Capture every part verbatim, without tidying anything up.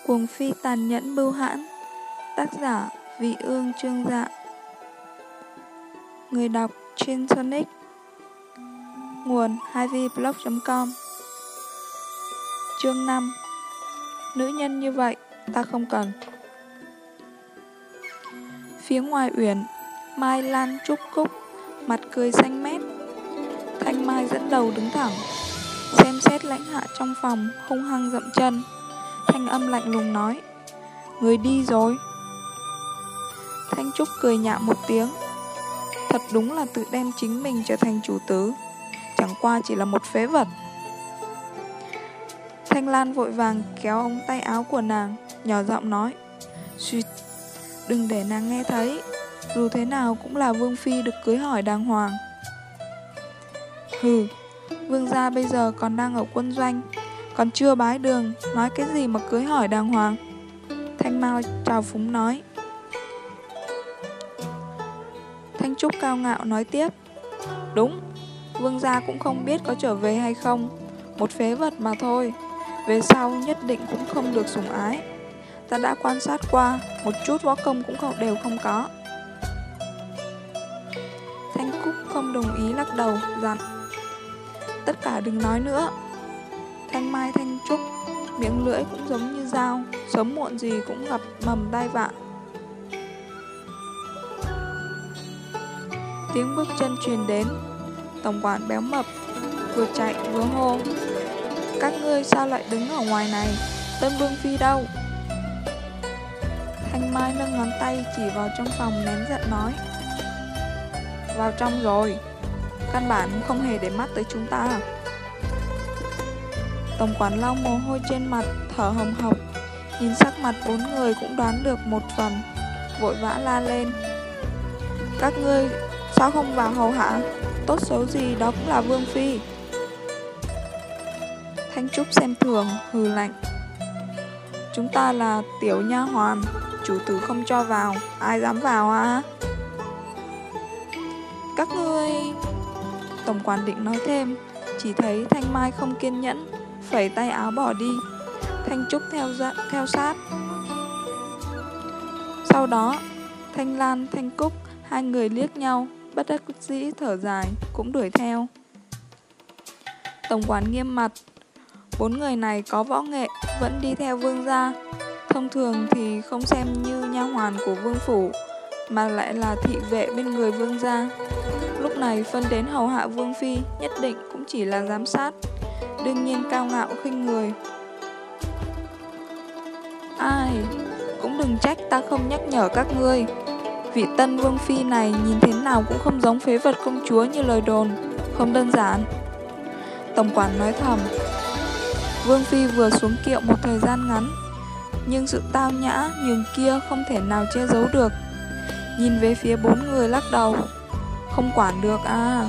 Cuồng phi tàn nhẫn bưu hãn. Tác giả Vị Ương Trương Dạ. Người đọc Trên Sonic. Nguồn hai v blog chấm com. Chương năm. Nữ nhân như vậy ta không cần. Phía ngoài uyển, Mai Lan Trúc Cúc mặt cười xanh mét. Thanh Mai dẫn đầu đứng thẳng, xem xét Lãnh Hạ trong phòng, hung hăng dậm chân. Thanh âm lạnh lùng nói: người đi rồi. Thanh Trúc cười nhạo một tiếng. Thật đúng là tự đem chính mình trở thành chủ tớ, chẳng qua chỉ là một phế vật. Thanh Lan vội vàng kéo ống tay áo của nàng, nhỏ giọng nói: suýt, đừng để nàng nghe thấy. Dù thế nào cũng là Vương Phi được cưới hỏi đàng hoàng. Hừ, Vương gia bây giờ còn đang ở quân doanh, còn chưa bái đường, nói cái gì mà cưới hỏi đàng hoàng. Thanh Mao trào phúng nói. Thanh Trúc cao ngạo nói tiếp: đúng, Vương gia cũng không biết có trở về hay không, một phế vật mà thôi, về sau nhất định cũng không được sủng ái. Ta đã quan sát qua, một chút võ công cũng không đều không có. Thanh Cúc không đồng ý lắc đầu, dặn: tất cả đừng nói nữa. Thanh Mai Thanh Trúc miệng lưỡi cũng giống như dao, sớm muộn gì cũng gặp mầm tai vạ. Tiếng bước chân truyền đến. Tổng quản béo mập vừa chạy vừa hô: các ngươi sao lại đứng ở ngoài này? Tân Vương Phi đâu? Thanh Mai nâng ngón tay chỉ vào trong phòng, nén giận nói: vào trong rồi, căn bản không hề để mắt tới chúng ta. Tổng quản lau mồ hôi trên mặt, thở hồng hộc, nhìn sắc mặt bốn người cũng đoán được một phần, vội vã la lên: các ngươi sao không vào hầu hạ? Tốt xấu gì đó cũng là Vương Phi. Thanh Trúc xem thường, hừ lạnh: chúng ta là tiểu nha hoàn, chủ tử không cho vào, ai dám vào à? Các ngươi... Tổng quản định nói thêm, chỉ thấy Thanh Mai không kiên nhẫn, phẩy tay áo bỏ đi. Thanh Trúc theo, dạ, theo sát. Sau đó Thanh Lan, Thanh Cúc hai người liếc nhau, bất đắc dĩ thở dài, cũng đuổi theo. Tổng quản nghiêm mặt: bốn người này có võ nghệ, vẫn đi theo vương gia, thông thường thì không xem như nha hoàn của vương phủ, mà lại là thị vệ bên người vương gia. Lúc này phân đến hầu hạ Vương Phi, nhất định cũng chỉ là giám sát, đương nhiên cao ngạo khinh người. Ai, cũng đừng trách ta không nhắc nhở các ngươi. Vị tân Vương Phi này nhìn thế nào cũng không giống phế vật công chúa như lời đồn, không đơn giản. Tổng quản nói thầm. Vương Phi vừa xuống kiệu một thời gian ngắn, nhưng sự tao nhã nhường kia không thể nào che giấu được. Nhìn về phía bốn người lắc đầu: không quản được à.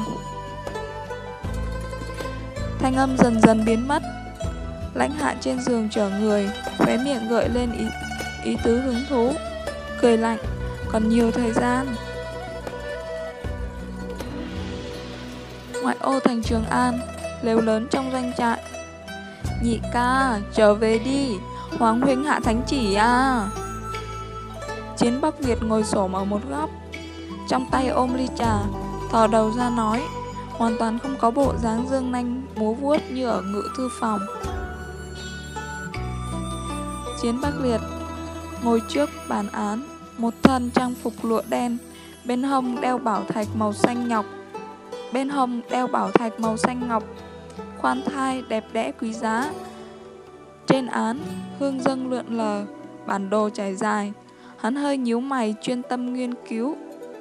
Thanh âm dần dần biến mất. Lãnh Hạ trên giường chở người, khóe miệng gợi lên ý, ý tứ hứng thú, cười lạnh: còn nhiều thời gian. Ngoại ô thành Trường An, lều lớn trong doanh trại. Nhị ca, trở về đi, Hoàng huynh hạ thánh chỉ à. Chiến Bắc Việt ngồi xổm ở một góc, trong tay ôm ly trà, thò đầu ra nói, hoàn toàn không có bộ dáng dương nanh múa vuốt như ở ngự thư phòng. Chiến Bắc Liệt ngồi trước bàn án, một thân trang phục lụa đen, bên hông đeo bảo thạch màu xanh ngọc, bên hông đeo bảo thạch màu xanh ngọc, khoan thai đẹp đẽ quý giá. Trên án, hương dâng lượn lờ, bản đồ trải dài. Hắn hơi nhíu mày, chuyên tâm nghiên cứu,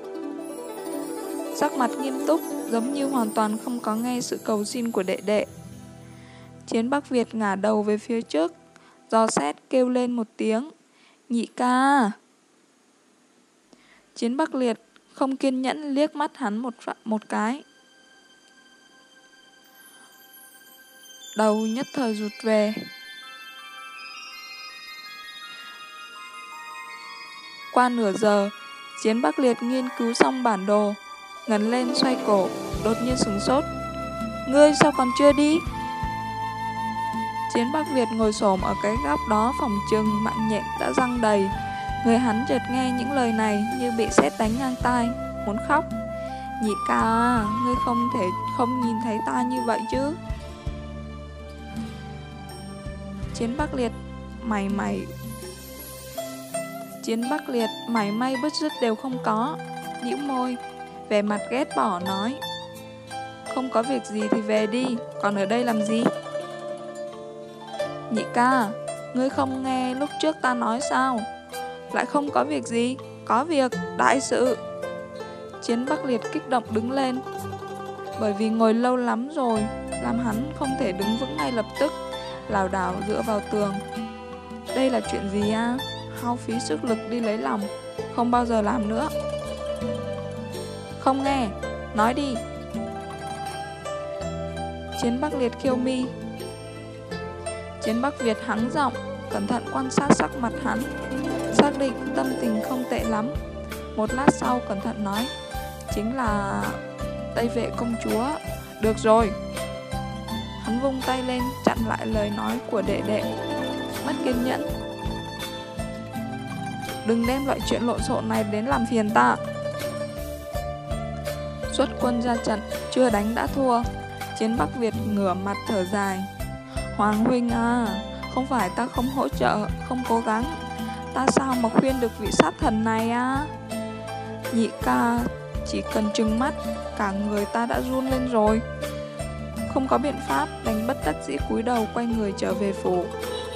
sắc mặt nghiêm túc, giống như hoàn toàn không có nghe sự cầu xin của đệ đệ. Chiến Bắc Việt ngả đầu về phía trước, dò xét kêu lên một tiếng: nhị ca. Chiến Bắc Liệt không kiên nhẫn liếc mắt hắn một, một cái, đầu nhất thời rụt về. Qua nửa giờ, Chiến Bắc Liệt nghiên cứu xong bản đồ, ngẩng lên xoay cổ, đột nhiên sửng sốt: ngươi sao còn chưa đi? Chiến Bắc Việt ngồi xổm ở cái góc đó phòng chừng mạng nhện đã răng đầy. Người hắn chợt nghe những lời này như bị sét đánh ngang tai, muốn khóc. Nhị ca à, ngươi không thể không nhìn thấy ta như vậy chứ? Chiến Bắc Liệt mày mày Chiến Bắc Liệt mảy may bứt rứt đều không có, nhíu môi, vẻ mặt ghét bỏ nói: không có việc gì thì về đi, còn ở đây làm gì? Nhị ca, ngươi không nghe lúc trước ta nói sao? Lại không có việc gì? Có việc, đại sự. Chiến Bắc Liệt kích động đứng lên. Bởi vì ngồi lâu lắm rồi, làm hắn không thể đứng vững ngay lập tức, lảo đảo dựa vào tường. Đây là chuyện gì à? Hao phí sức lực đi lấy lòng, không bao giờ làm nữa. Không nghe, nói đi. Chiến Bắc Liệt khiêu mi. Chiến Bắc Việt hắng giọng, cẩn thận quan sát sắc mặt hắn, xác định tâm tình không tệ lắm. Một lát sau cẩn thận nói: chính là Tây Vệ công chúa. Được rồi. Hắn vung tay lên chặn lại lời nói của đệ đệ, mất kiên nhẫn. Đừng đem loại chuyện lộn xộn này đến làm phiền ta. Xuất quân ra trận, chưa đánh đã thua. Chiến Bắc Việt ngửa mặt thở dài. Hoàng huynh à, không phải ta không hỗ trợ, không cố gắng, ta sao mà khuyên được vị sát thần này à? Nhị ca chỉ cần trừng mắt, cả người ta đã run lên rồi. Không có biện pháp, đành bất đắc dĩ cúi đầu quay người trở về phủ.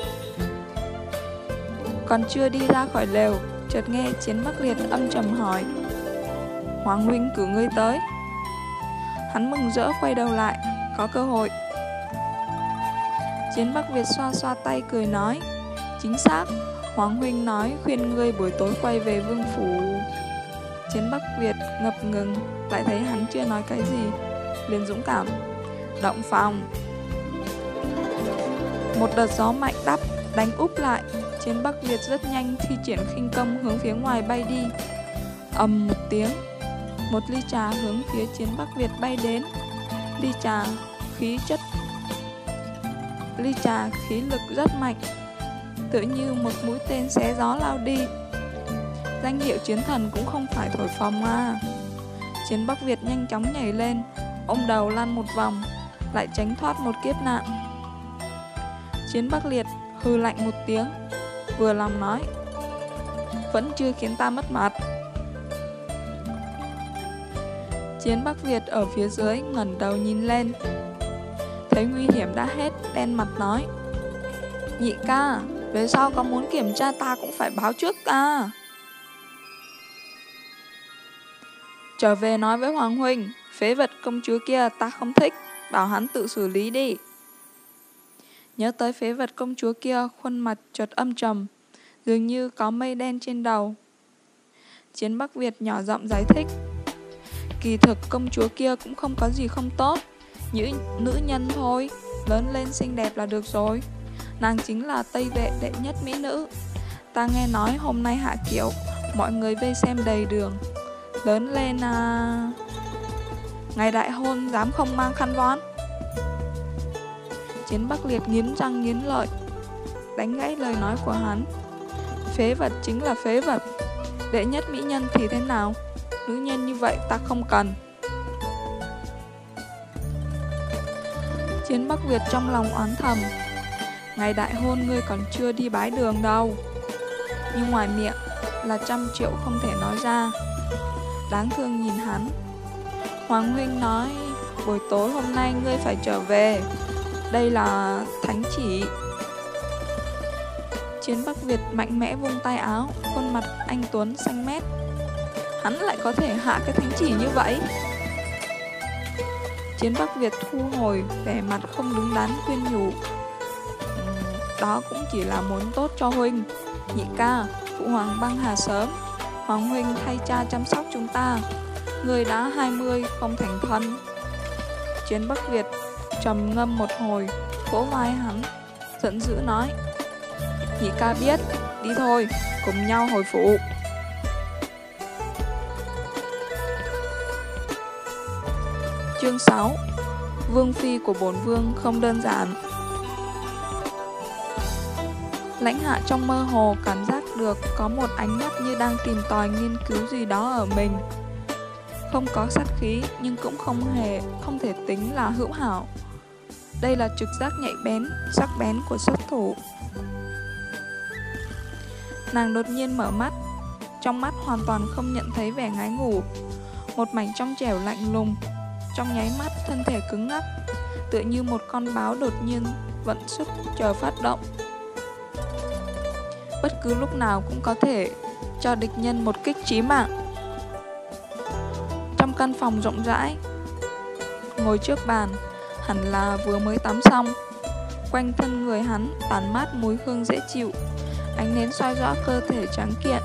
Còn chưa đi ra khỏi lều, chợt nghe Chiến Bắc Liệt âm trầm hỏi: Hoàng huynh cử ngươi tới. Hắn mừng rỡ quay đầu lại, có cơ hội. Chiến Bắc Việt xoa xoa tay cười nói: chính xác, Hoàng huynh nói khuyên ngươi buổi tối quay về vương phủ. Chiến Bắc Việt ngập ngừng, lại thấy hắn chưa nói cái gì, liền dũng cảm: động phòng. Một đợt gió mạnh đắp đánh úp lại. Chiến Bắc Việt rất nhanh thi triển khinh công hướng phía ngoài bay đi. Ầm một tiếng, một ly trà hướng phía Chiến Bắc Việt bay đến. Ly trà khí chất Ly trà khí lực rất mạnh, tựa như một mũi tên xé gió lao đi. Danh hiệu chiến thần cũng không phải thổi phồng à. Chiến Bắc Việt nhanh chóng nhảy lên, ôm đầu lăn một vòng, lại tránh thoát một kiếp nạn. Chiến Bắc Liệt hừ lạnh một tiếng, vừa lòng nói: vẫn chưa khiến ta mất mặt. Chiến Bắc Việt ở phía dưới ngẩng đầu nhìn lên, thấy nguy hiểm đã hết, đen mặt nói: nhị ca, về sau có muốn kiểm tra ta cũng phải báo trước à. Trở về nói với Hoàng huynh, phế vật công chúa kia ta không thích, bảo hắn tự xử lý đi. Nhớ tới phế vật công chúa kia, khuôn mặt chợt âm trầm, dường như có mây đen trên đầu. Chiến Bắc Việt nhỏ giọng giải thích: kỳ thực công chúa kia cũng không có gì không tốt, như nữ nhân thôi, lớn lên xinh đẹp là được rồi. Nàng chính là Tây Vệ đệ nhất mỹ nữ. Ta nghe nói hôm nay hạ kiệu, mọi người vây xem đầy đường. Lớn lên à... ngày đại hôn dám không mang khăn voan. Chiến Bắc Liệt nghiến răng nghiến lợi, đánh gãy lời nói của hắn: phế vật chính là phế vật, đệ nhất mỹ nhân thì thế nào? Nữ nhân như vậy ta không cần. Chiến Bắc Việt trong lòng oán thầm: ngày đại hôn ngươi còn chưa đi bái đường đâu. Nhưng ngoài miệng là trăm triệu không thể nói ra. Đáng thương nhìn hắn. Hoàng huynh nói buổi tối hôm nay ngươi phải trở về, đây là thánh chỉ. Chiến Bắc Việt mạnh mẽ vung tay áo, khuôn mặt anh tuấn xanh mét. Hắn lại có thể hạ cái thánh chỉ như vậy? Chiến Bắc Việt thu hồi vẻ mặt không đứng đắn khuyên nhủ: đó cũng chỉ là muốn tốt cho huynh. Nhị ca, phụ hoàng băng hà sớm, Hoàng huynh thay cha chăm sóc chúng ta. Người đã hai mươi không thành thân. Chiến Bắc Việt trầm ngâm một hồi, vỗ vai hắn, giận dữ nói: nhị ca biết, đi thôi, cùng nhau hồi phủ. Chương sáu. Vương phi của bổn vương không đơn giản. Lãnh Hạ trong mơ hồ cảm giác được có một ánh mắt như đang tìm tòi nghiên cứu gì đó ở mình. Không có sát khí nhưng cũng không hề không thể tính là hữu hảo. Đây là trực giác nhạy bén, sắc bén của sát thủ. Nàng đột nhiên mở mắt, trong mắt hoàn toàn không nhận thấy vẻ ngái ngủ. Một mảnh trong trẻo lạnh lùng, trong nháy mắt thân thể cứng ngắc, tựa như một con báo đột nhiên vận sức chờ phát động. Bất cứ lúc nào cũng có thể cho địch nhân một kích chí mạng. Trong căn phòng rộng rãi, ngồi trước bàn, hẳn là vừa mới tắm xong. Quanh thân người hắn tản mát mùi hương dễ chịu, ánh nến soi rõ cơ thể trắng kiện.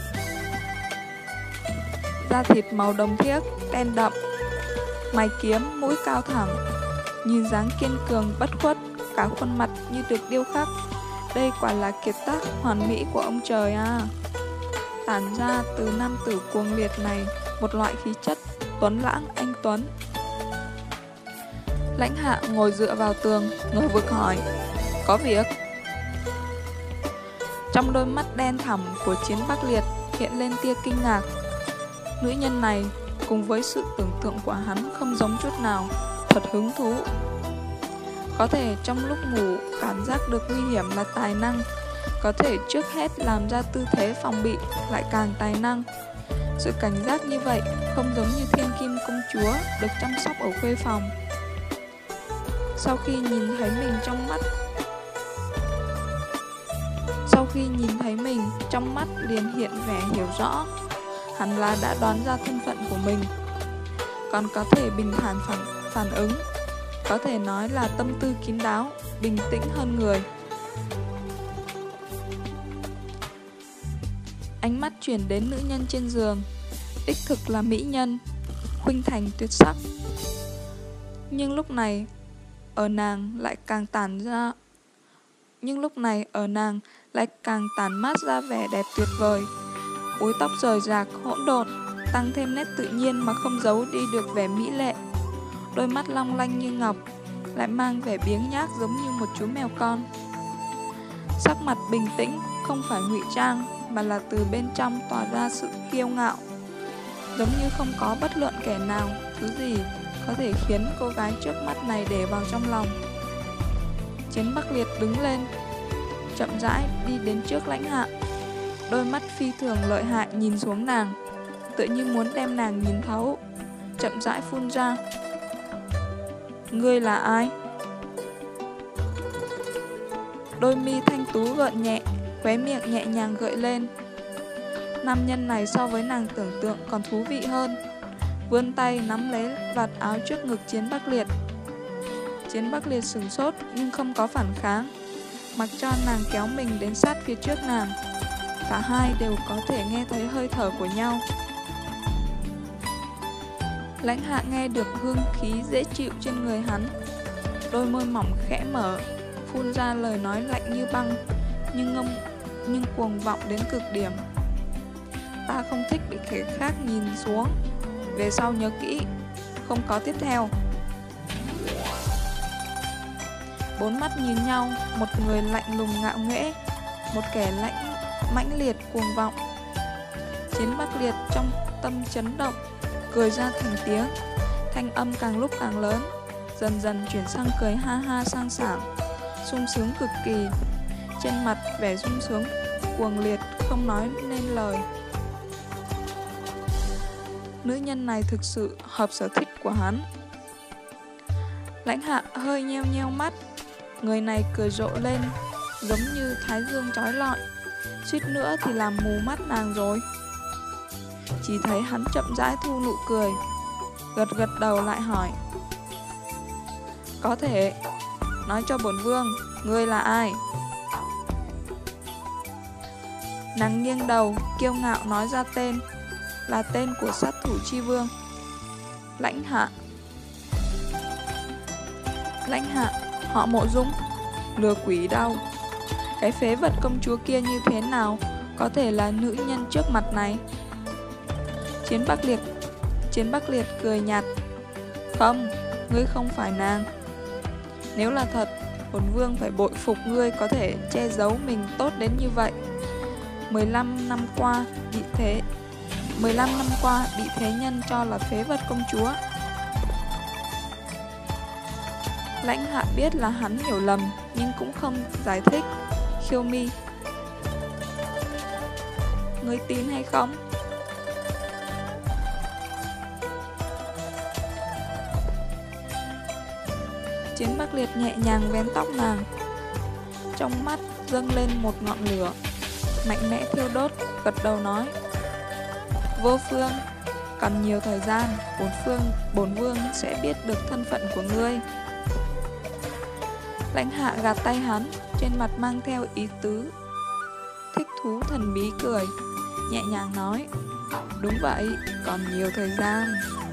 Da thịt màu đồng thiếc, đen đậm, mày kiếm, mũi cao thẳng, nhìn dáng kiên cường bất khuất, cả khuôn mặt như được điêu khắc. Đây quả là kiệt tác hoàn mỹ của ông trời à. Tản ra từ nam tử cuồng liệt này một loại khí chất tuấn lãng anh tuấn. Lãnh Hạ ngồi dựa vào tường, ngờ vực hỏi: có việc? Trong đôi mắt đen thẳm của Chiến Bắc Liệt hiện lên tia kinh ngạc. Nữ nhân này cùng với sự tưởng tượng của hắn không giống chút nào, thật hứng thú. Có thể trong lúc ngủ cảm giác được nguy hiểm là tài năng, có thể trước hết làm ra tư thế phòng bị lại càng tài năng. Sự cảnh giác như vậy không giống như thiên kim công chúa được chăm sóc ở khuê phòng. Sau khi nhìn thấy mình trong mắt Sau khi nhìn thấy mình trong mắt liền hiện vẻ hiểu rõ. Hắn là đã đoán ra thân phận của mình, còn có thể bình thản phản, phản ứng, có thể nói là tâm tư kín đáo, bình tĩnh hơn người. Ánh mắt chuyển đến nữ nhân trên giường, đích thực là mỹ nhân, khuynh thành tuyệt sắc. Nhưng lúc này ở nàng lại càng tản ra Nhưng lúc này ở nàng lại càng tản mát ra vẻ đẹp tuyệt vời. Búi tóc rời rạc hỗn độn, tăng thêm nét tự nhiên mà không giấu đi được vẻ mỹ lệ. Đôi mắt long lanh như ngọc, lại mang vẻ biếng nhác giống như một chú mèo con. Sắc mặt bình tĩnh, không phải ngụy trang, mà là từ bên trong tỏa ra sự kiêu ngạo. Giống như không có bất luận kẻ nào, thứ gì có thể khiến cô gái trước mắt này để vào trong lòng. Chiến Bắc Liệt đứng lên, chậm rãi đi đến trước Lãnh Hạ. Đôi mắt phi thường lợi hại nhìn xuống nàng, tự như muốn đem nàng nhìn thấu. Chậm rãi phun ra: ngươi là ai? Đôi mi thanh tú gợn nhẹ, khóe miệng nhẹ nhàng gợi lên. Nam nhân này so với nàng tưởng tượng còn thú vị hơn. Vươn tay nắm lấy vạt áo trước ngực Chiến Bắc Liệt. Chiến Bắc Liệt sửng sốt nhưng không có phản kháng, mặc cho nàng kéo mình đến sát phía trước nàng. Cả hai đều có thể nghe thấy hơi thở của nhau. Lãnh Hạ nghe được hương khí dễ chịu trên người hắn, đôi môi mỏng khẽ mở, phun ra lời nói lạnh như băng, nhưng ngông nhưng cuồng vọng đến cực điểm. Ta không thích bị kẻ khác nhìn xuống, về sau nhớ kỹ, không có tiếp theo. Bốn mắt nhìn nhau, một người lạnh lùng ngạo nghễ, một kẻ lãnh mãnh liệt cuồng vọng. Chiến Bắc Liệt trong tâm chấn động, cười ra thành tiếng, thanh âm càng lúc càng lớn, dần dần chuyển sang cười ha ha sang sảng, sung sướng cực kỳ. Trên mặt vẻ sung sướng cuồng liệt không nói nên lời. Nữ nhân này thực sự hợp sở thích của hắn. Lãnh Hạ hơi nheo nheo mắt, người này cười rộ lên, giống như thái dương chói lọi, suýt nữa thì làm mù mắt nàng rồi. Chỉ thấy hắn chậm rãi thu nụ cười, gật gật đầu lại hỏi: có thể, nói cho bổn vương, ngươi là ai? Nàng nghiêng đầu, kiêu ngạo nói ra tên, là tên của sát thủ chi vương, Lãnh Hạ. Lãnh Hạ, họ Mộ Dung, lừa quỷ đau. Cái phế vật công chúa kia như thế nào có thể là nữ nhân trước mặt này? Chiến Bắc Liệt Chiến Bắc Liệt cười nhạt: không, ngươi không phải nàng. Nếu là thật, Bổn vương phải bội phục ngươi có thể che giấu mình tốt đến như vậy. mười lăm năm qua bị thế mười lăm năm qua bị thế nhân cho là phế vật công chúa. Lãnh Hạ biết là hắn hiểu lầm, nhưng cũng không giải thích. Khiêu mi: ngươi tin hay không? Chiến Bắc Liệt nhẹ nhàng vén tóc nàng, trong mắt dâng lên một ngọn lửa mạnh mẽ thiêu đốt, gật đầu nói: Vô Phương, cần nhiều thời gian, bổn phương bổn vương sẽ biết được thân phận của ngươi. Lãnh Hạ gạt tay hắn, trên mặt mang theo ý tứ thích thú thần bí cười, nhẹ nhàng nói: đúng vậy, còn nhiều thời gian.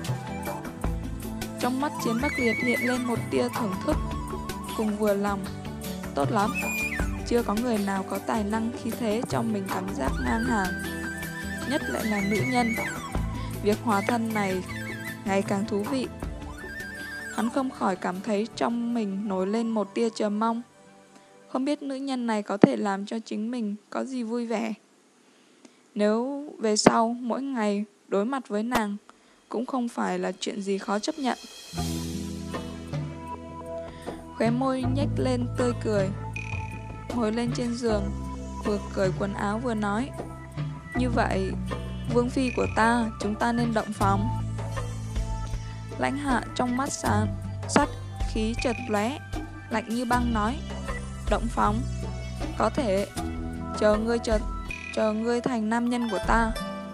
Trong mắt Chiến Bắc Liệt hiện lên một tia thưởng thức cùng vừa lòng. Tốt lắm, chưa có người nào có tài năng khí thế cho mình cảm giác ngang hàng, nhất lại là nữ nhân. Việc hòa thân này ngày càng thú vị. Hắn không khỏi cảm thấy trong mình nổi lên một tia chờ mong. Không biết nữ nhân này có thể làm cho chính mình có gì vui vẻ. Nếu về sau mỗi ngày đối mặt với nàng cũng không phải là chuyện gì khó chấp nhận. Khóe môi nhếch lên tươi cười, ngồi lên trên giường, vừa cởi quần áo vừa nói: như vậy, vương phi của ta, chúng ta nên động phòng. Lãnh Hạ trong mắt sáng sắt khí chợt lóe, lạnh như băng nói: động phòng? Có thể, chờ ngươi chờ, chờ ngươi thành nam nhân của ta.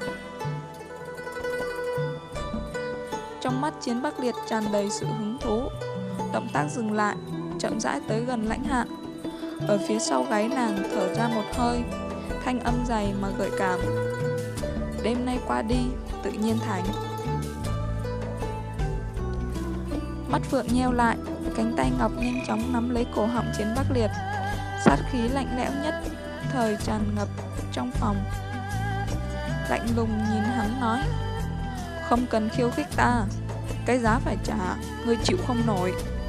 Trong mắt Chiến Bắc Liệt tràn đầy sự hứng thú, động tác dừng lại, chậm rãi tới gần Lãnh Hạ. Ở phía sau gáy nàng thở ra một hơi, thanh âm dày mà gợi cảm: đêm nay qua đi, tự nhiên thành. Mắt Phượng nheo lại, cánh tay ngọc nhanh chóng nắm lấy cổ họng Chiến Bắc Liệt. Sát khí lạnh lẽo nhất thời tràn ngập trong phòng. Lạnh lùng nhìn hắn nói: không cần khiêu khích ta, cái giá phải trả, ngươi chịu không nổi.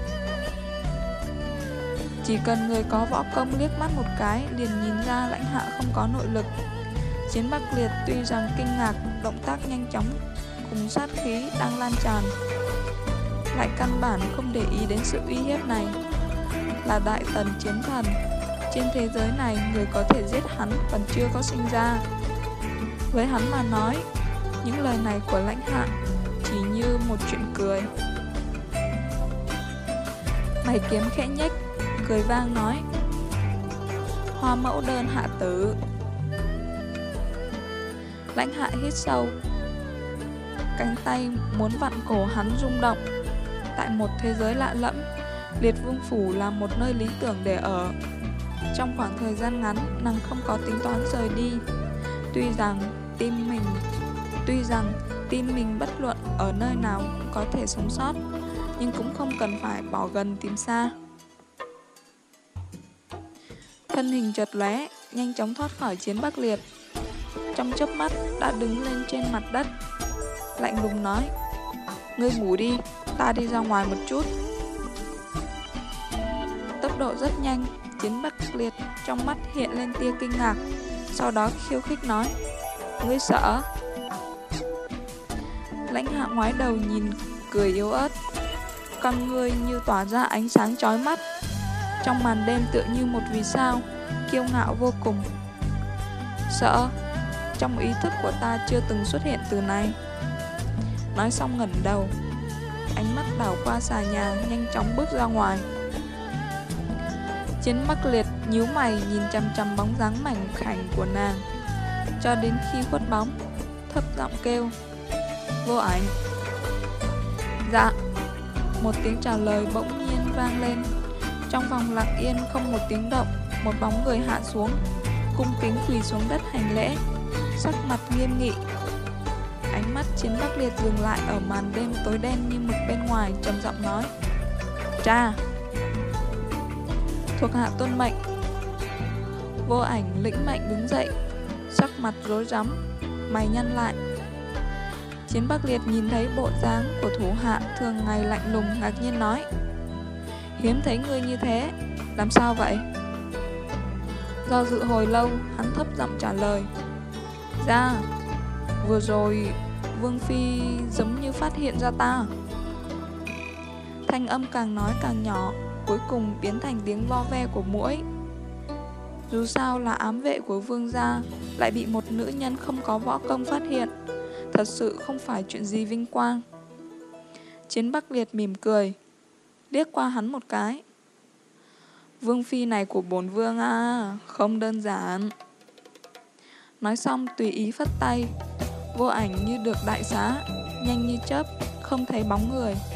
Chỉ cần người có võ công liếc mắt một cái liền nhìn ra Lãnh Hạ không có nội lực. Chiến Bắc Liệt tuy rằng kinh ngạc động tác nhanh chóng cùng sát khí đang lan tràn, lại căn bản không để ý đến sự uy hiếp này. Là đại tần chiến thần, trên thế giới này người có thể giết hắn còn chưa có sinh ra. Với hắn mà nói, những lời này của Lãnh Hạ chỉ như một chuyện cười. Mày kiếm khẽ nhếch, cười vang nói: hoa mẫu đơn hạ tử. Lãnh Hạ hít sâu, cánh tay muốn vặn cổ hắn rung động. Tại một thế giới lạ lẫm, Liệt Vương Phủ là một nơi lý tưởng để ở. Trong khoảng thời gian ngắn, nàng không có tính toán rời đi. Tuy rằng tim mình Tuy rằng tim mình bất luận ở nơi nào cũng có thể sống sót, nhưng cũng không cần phải bỏ gần tìm xa. Thân hình chợt lóe, nhanh chóng thoát khỏi Chiến Bắc Liệt. Trong chớp mắt đã đứng lên trên mặt đất, lạnh lùng nói: ngươi ngủ đi, ta đi ra ngoài một chút. Tốc độ rất nhanh, Chiến Bắc Liệt trong mắt hiện lên tia kinh ngạc, sau đó khiêu khích nói: ngươi sợ? Lãnh Hạ ngoái đầu nhìn, cười yếu ớt, con ngươi như tỏa ra ánh sáng chói mắt, trong màn đêm tựa như một vì sao, kiêu ngạo vô cùng. Sợ? Trong ý thức của ta chưa từng xuất hiện từ này. Nói xong ngẩng đầu, ánh mắt đảo qua xà nhà, nhanh chóng bước ra ngoài. Chiến Bắc Liệt nhíu mày nhìn chằm chằm bóng dáng mảnh khảnh của nàng, cho đến khi khuất bóng, thấp giọng kêu: Vô Ảnh. Dạ. Một tiếng trả lời bỗng nhiên vang lên. Trong phòng lặng yên không một tiếng động, một bóng người hạ xuống, cung kính quỳ xuống đất hành lễ, sắc mặt nghiêm nghị. Ánh mắt Chiến Bắc Liệt dừng lại ở màn đêm tối đen như mực bên ngoài, trầm giọng nói: Cha. Thuộc hạ tuân mệnh. Vô Ảnh lĩnh mệnh đứng dậy, sắc mặt rối rắm, mày nhăn lại. Chiến Bắc Liệt nhìn thấy bộ dáng của thủ hạ thường ngày lạnh lùng, ngạc nhiên nói: Hiếm thấy ngươi như thế, Làm sao vậy? Do dự hồi lâu, hắn thấp giọng trả lời. Dạ, vừa rồi Vương Phi giống như phát hiện ra ta. Thanh âm càng nói càng nhỏ, cuối cùng biến thành tiếng vo ve của muỗi. Dù sao là ám vệ của vương gia, lại bị một nữ nhân không có võ công phát hiện, thật sự không phải chuyện gì vinh quang. Chiến Bắc Liệt mỉm cười, liếc qua hắn một cái. Vương Phi này của bổn vương à, không đơn giản. Nói xong tùy ý phất tay, vô ảnh như được đại xá, nhanh như chớp, không thấy bóng người.